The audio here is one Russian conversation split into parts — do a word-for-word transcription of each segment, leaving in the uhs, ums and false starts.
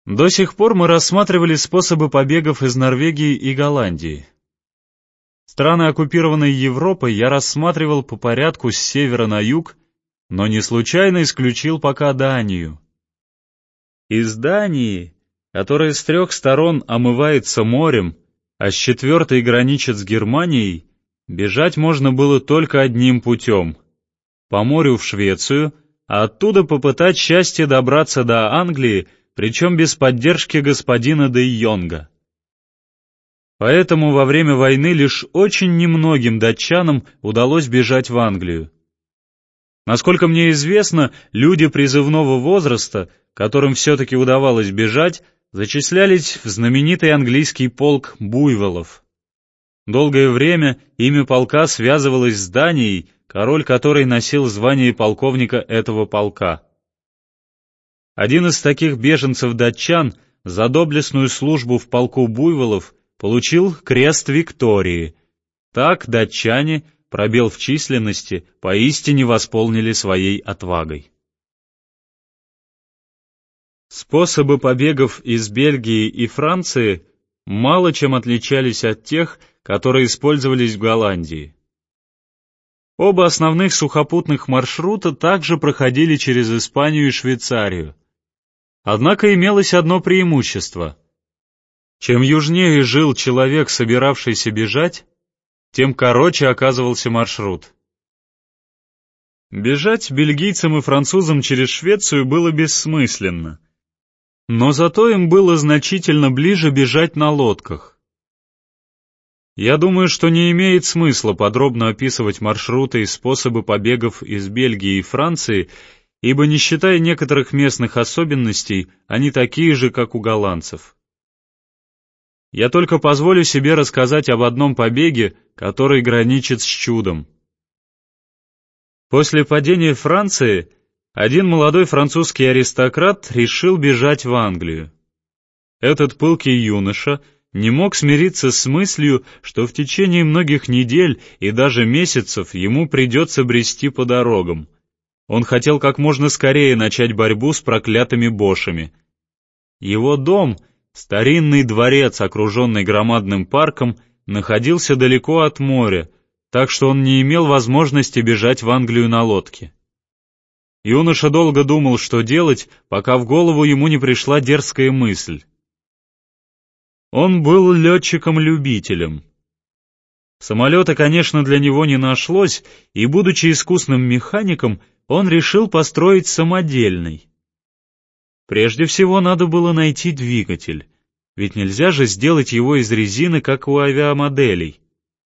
До сих пор мы рассматривали способы побегов из Норвегии и Голландии. Страны, оккупированные Европой, я рассматривал по порядку с севера на юг, но не случайно исключил пока Данию. Из Дании, которая с трех сторон омывается морем, а с четвертой граничит с Германией, бежать можно было только одним путем — по морю в Швецию, а оттуда попытать счастье добраться до Англии, причем без поддержки господина де Йонга. Поэтому во время войны лишь очень немногим датчанам удалось бежать в Англию. Насколько мне известно, люди призывного возраста, которым все-таки удавалось бежать, зачислялись в знаменитый английский полк буйволов. Долгое время имя полка связывалось с Данией, король которой носил звание полковника этого полка. Один из таких беженцев-датчан за доблестную службу в полку буйволов получил крест Виктории. Так датчане, пробел в численности, поистине восполнили своей отвагой. Способы побегов из Бельгии и Франции мало чем отличались от тех, которые использовались в Голландии. Оба основных сухопутных маршрута также проходили через Испанию и Швейцарию. Однако имелось одно преимущество. Чем южнее жил человек, собиравшийся бежать, тем короче оказывался маршрут. Бежать бельгийцам и французам через Швецию было бессмысленно, но зато им было значительно ближе бежать на лодках. Я думаю, что не имеет смысла подробно описывать маршруты и способы побегов из Бельгии и Франции, ибо, не считая некоторых местных особенностей, они такие же, как у голландцев. Я только позволю себе рассказать об одном побеге, который граничит с чудом. После падения Франции один молодой французский аристократ решил бежать в Англию. Этот пылкий юноша не мог смириться с мыслью, что в течение многих недель и даже месяцев ему придется брести по дорогам. Он хотел как можно скорее начать борьбу с проклятыми бошами. Его дом, старинный дворец, окруженный громадным парком, находился далеко от моря, так что он не имел возможности бежать в Англию на лодке. Юноша долго думал, что делать, пока в голову ему не пришла дерзкая мысль. Он был летчиком-любителем. Самолета, конечно, для него не нашлось, и, будучи искусным механиком, он решил построить самодельный. Прежде всего надо было найти двигатель, ведь нельзя же сделать его из резины, как у авиамоделей.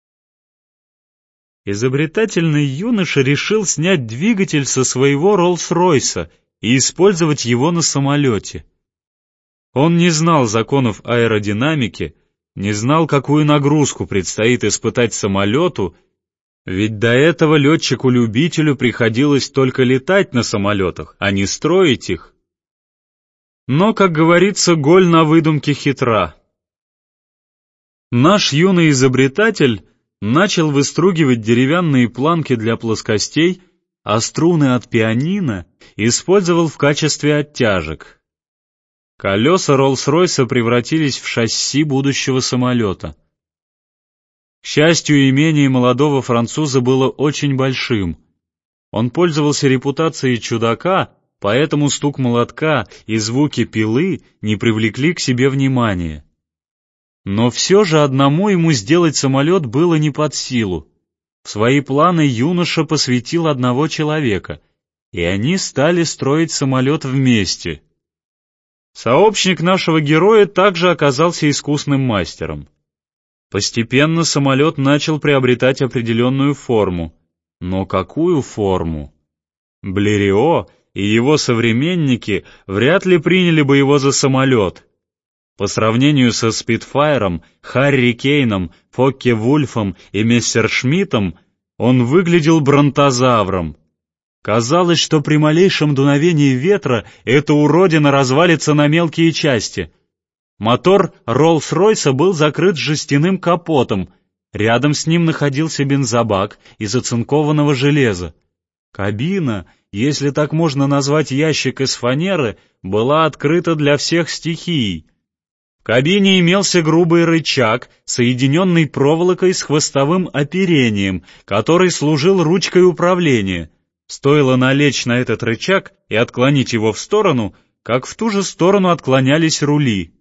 Изобретательный юноша решил снять двигатель со своего Роллс-Ройса и использовать его на самолете. Он не знал законов аэродинамики, не знал, какую нагрузку предстоит испытать самолету, ведь до этого летчику-любителю приходилось только летать на самолетах, а не строить их. Но, как говорится, голь на выдумке хитра. Наш юный изобретатель начал выстругивать деревянные планки для плоскостей, а струны от пианино использовал в качестве оттяжек. Колеса Роллс-Ройса превратились в шасси будущего самолета. К счастью, имение молодого француза было очень большим. Он пользовался репутацией чудака, поэтому стук молотка и звуки пилы не привлекли к себе внимания. Но все же одному ему сделать самолет было не под силу. В свои планы юноша посвятил одного человека, и они стали строить самолет вместе. Сообщник нашего героя также оказался искусным мастером. Постепенно самолет начал приобретать определенную форму. Но какую форму? Блериот и его современники вряд ли приняли бы его за самолет. По сравнению со Спитфайром, Харри Кейном, Фокке-Вульфом и Мессершмиттом он выглядел бронтозавром. Казалось, что при малейшем дуновении ветра эта уродина развалится на мелкие части. Мотор Роллс-Ройса был закрыт жестяным капотом, рядом с ним находился бензобак из оцинкованного железа. Кабина если так можно назвать ящик из фанеры, была открыта для всех стихий. В кабине имелся грубый рычаг, соединенный проволокой с хвостовым оперением, который служил ручкой управления. Стоило налечь на этот рычаг и отклонить его в сторону, как в ту же сторону отклонялись рули.